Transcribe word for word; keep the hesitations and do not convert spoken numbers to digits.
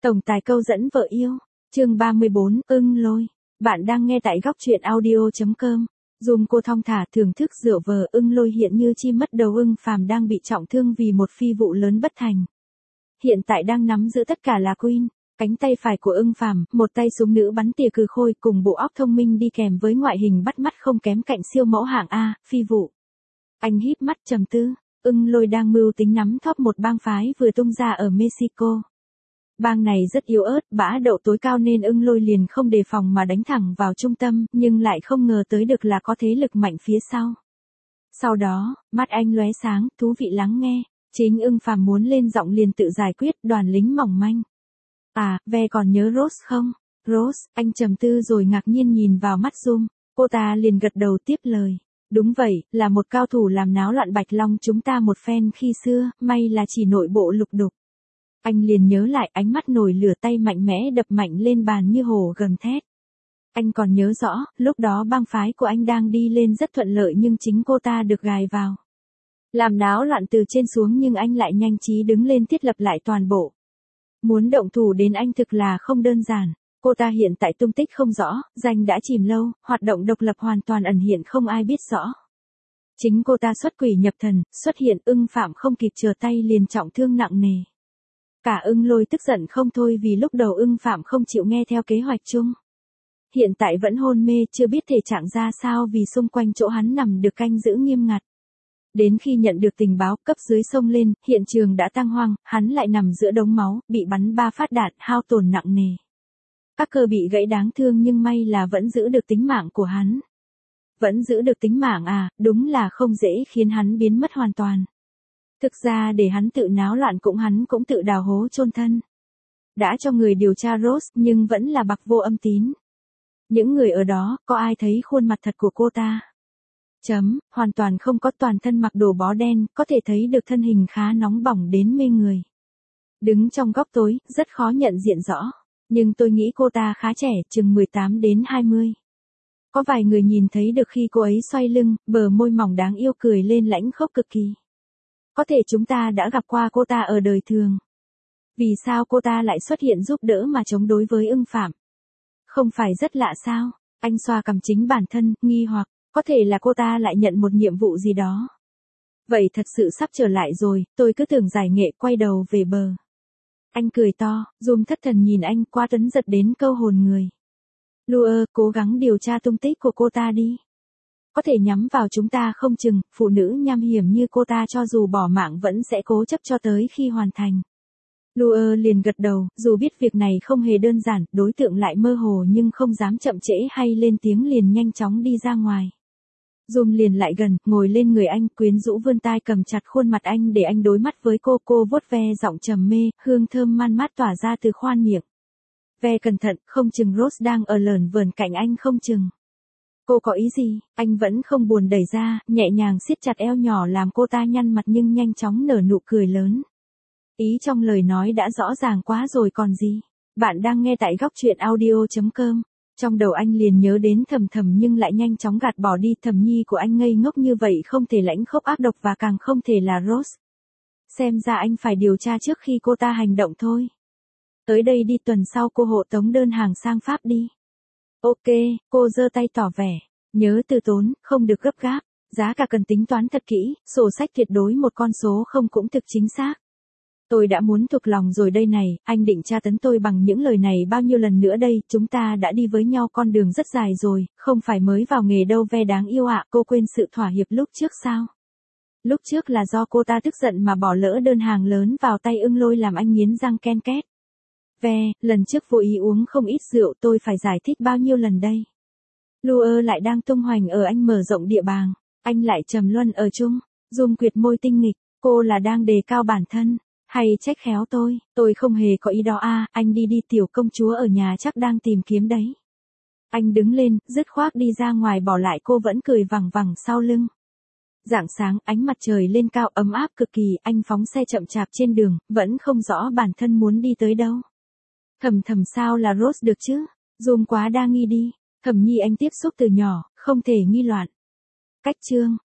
Tổng tài câu dẫn vợ yêu, chương ba mươi bốn, ưng lôi. Bạn đang nghe tại góc truyện audio chấm com. Dùm cô thong thả thưởng thức rượu vờ ưng lôi hiện như chi mất đầu ưng phàm đang bị trọng thương vì một phi vụ lớn bất thành. Hiện tại đang nắm giữ tất cả là Queen, cánh tay phải của ưng phàm, một tay súng nữ bắn tỉa cừ khôi cùng bộ óc thông minh đi kèm với ngoại hình bắt mắt không kém cạnh siêu mẫu hạng A, phi vụ. Anh híp mắt trầm tư, ưng lôi đang mưu tính nắm thóp một bang phái vừa tung ra ở Mexico. Bang này rất yếu ớt, bã đậu tối cao nên ưng lôi liền không đề phòng mà đánh thẳng vào trung tâm, nhưng lại không ngờ tới được là có thế lực mạnh phía sau. Sau đó, mắt anh lóe sáng, thú vị lắng nghe, chính ưng phàm muốn lên giọng liền tự giải quyết đoàn lính mỏng manh. À, Ve còn nhớ Rose không? Rose, anh trầm tư rồi ngạc nhiên nhìn vào mắt Zoom, cô ta liền gật đầu tiếp lời. Đúng vậy, là một cao thủ làm náo loạn Bạch Long chúng ta một phen khi xưa, may là chỉ nội bộ lục đục. Anh liền nhớ lại ánh mắt nổi lửa tay mạnh mẽ đập mạnh lên bàn như hổ gầm thét. Anh còn nhớ rõ, lúc đó bang phái của anh đang đi lên rất thuận lợi nhưng chính cô ta được gài vào. Làm náo loạn từ trên xuống nhưng anh lại nhanh trí đứng lên thiết lập lại toàn bộ. Muốn động thủ đến anh thực là không đơn giản. Cô ta hiện tại tung tích không rõ, danh đã chìm lâu, hoạt động độc lập hoàn toàn ẩn hiện không ai biết rõ. Chính cô ta xuất quỷ nhập thần, xuất hiện ưng phạm không kịp chờ tay liền trọng thương nặng nề. Cả ưng lôi tức giận không thôi vì lúc đầu ưng phạm không chịu nghe theo kế hoạch chung. Hiện tại vẫn hôn mê chưa biết thể trạng ra sao vì xung quanh chỗ hắn nằm được canh giữ nghiêm ngặt. Đến khi nhận được tình báo cấp dưới xông lên, hiện trường đã tang hoang, hắn lại nằm giữa đống máu, bị bắn ba phát đạn, hao tổn nặng nề. Các cơ bị gãy đáng thương nhưng may là vẫn giữ được tính mạng của hắn. Vẫn giữ được tính mạng à, đúng là không dễ khiến hắn biến mất hoàn toàn. Thực ra để hắn tự náo loạn cũng hắn cũng tự đào hố chôn thân. Đã cho người điều tra Rose nhưng vẫn là bặc vô âm tín. Những người ở đó, có ai thấy khuôn mặt thật của cô ta? Chấm, hoàn toàn không có, toàn thân mặc đồ bó đen, có thể thấy được thân hình khá nóng bỏng đến mê người. Đứng trong góc tối, rất khó nhận diện rõ. Nhưng tôi nghĩ cô ta khá trẻ, chừng mười tám đến hai mươi. Có vài người nhìn thấy được khi cô ấy xoay lưng, bờ môi mỏng đáng yêu cười lên lãnh khốc cực kỳ. Có thể chúng ta đã gặp qua cô ta ở đời thường. Vì sao cô ta lại xuất hiện giúp đỡ mà chống đối với ưng phạm? Không phải rất lạ sao? Anh xoa cằm chính bản thân, nghi hoặc, có thể là cô ta lại nhận một nhiệm vụ gì đó. Vậy thật sự sắp trở lại rồi, tôi cứ tưởng giải nghệ quay đầu về bờ. Anh cười to, Zoom thất thần nhìn anh quá tấn giật đến câu hồn người. Lua, cố gắng điều tra tung tích của cô ta đi. Có thể nhắm vào chúng ta không chừng, phụ nữ nham hiểm như cô ta cho dù bỏ mạng vẫn sẽ cố chấp cho tới khi hoàn thành. Lua liền gật đầu, dù biết việc này không hề đơn giản, đối tượng lại mơ hồ nhưng không dám chậm trễ hay lên tiếng liền nhanh chóng đi ra ngoài. Zoom liền lại gần, ngồi lên người anh, quyến rũ vươn tai cầm chặt khuôn mặt anh để anh đối mắt với cô, cô vuốt ve giọng trầm mê, hương thơm man mát tỏa ra từ khoan miệng. Ve cẩn thận, không chừng Rose đang ở lởn vởn cạnh anh không chừng. Cô có ý gì? Anh vẫn không buồn đẩy ra, nhẹ nhàng siết chặt eo nhỏ làm cô ta nhăn mặt nhưng nhanh chóng nở nụ cười lớn. Ý trong lời nói đã rõ ràng quá rồi còn gì. Bạn đang nghe tại góc truyện audio chấm com. Trong đầu anh liền nhớ đến Thầm Thầm nhưng lại nhanh chóng gạt bỏ đi, Thầm Nhi của anh ngây ngốc như vậy không thể lãnh khốc ác độc và càng không thể là Rose. Xem ra anh phải điều tra trước khi cô ta hành động thôi. Tới đây đi, tuần sau cô hộ tống đơn hàng sang Pháp đi. Ok, cô giơ tay tỏ vẻ. Nhớ từ tốn, không được gấp gáp. Giá cả cần tính toán thật kỹ, sổ sách tuyệt đối một con số không cũng thực chính xác. Tôi đã muốn thuộc lòng rồi đây này, anh định tra tấn tôi bằng những lời này bao nhiêu lần nữa đây, chúng ta đã đi với nhau con đường rất dài rồi, không phải mới vào nghề đâu Ve đáng yêu ạ, cô quên sự thỏa hiệp lúc trước sao? Lúc trước là do cô ta tức giận mà bỏ lỡ đơn hàng lớn vào tay ưng lôi làm anh nghiến răng ken két. Ve, lần trước vô ý uống không ít rượu tôi phải giải thích bao nhiêu lần đây. Lua lại đang tung hoành ở anh mở rộng địa bàn, anh lại trầm luân ở chung, Zoom quyệt môi tinh nghịch, cô là đang đề cao bản thân. Hay trách khéo tôi, tôi không hề có ý đó à, anh đi đi tiểu công chúa ở nhà chắc đang tìm kiếm đấy. Anh đứng lên, dứt khoát đi ra ngoài bỏ lại cô vẫn cười vằng vằng sau lưng. Rạng sáng, ánh mặt trời lên cao ấm áp cực kỳ, anh phóng xe chậm chạp trên đường, vẫn không rõ bản thân muốn đi tới đâu. Thầm Thầm sao là Rose được chứ, Zoom quá đa nghi đi, Thầm Nhi anh tiếp xúc từ nhỏ, không thể nghi loạn. Cách chương,